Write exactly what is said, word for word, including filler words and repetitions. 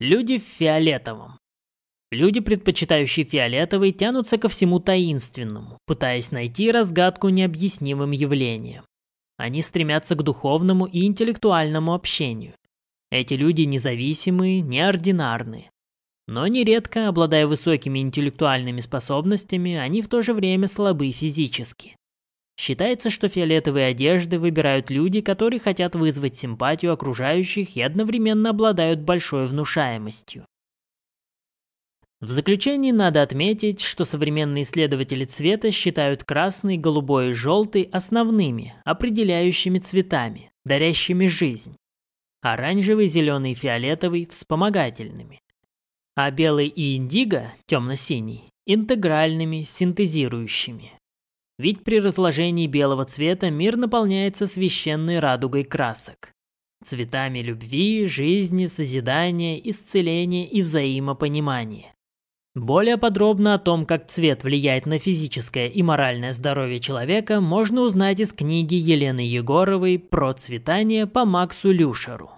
Люди в фиолетовом. Люди, предпочитающие фиолетовый, тянутся ко всему таинственному, пытаясь найти разгадку необъяснимым явлениям. Они стремятся к духовному и интеллектуальному общению. Эти люди независимые, неординарные. Но нередко, обладая высокими интеллектуальными способностями, они в то же время слабы физически. Считается, что фиолетовые одежды выбирают люди, которые хотят вызвать симпатию окружающих и одновременно обладают большой внушаемостью. В заключение надо отметить, что современные исследователи цвета считают красный, голубой и желтый основными, определяющими цветами, дарящими жизнь. Оранжевый, зеленый и фиолетовый – вспомогательными. А белый и индиго, темно-синий, интегральными, синтезирующими. Ведь при разложении белого цвета мир наполняется священной радугой красок. Цветами любви, жизни, созидания, исцеления и взаимопонимания. Более подробно о том, как цвет влияет на физическое и моральное здоровье человека, можно узнать из книги Елены Егоровой «Процветание» по Максу Люшеру.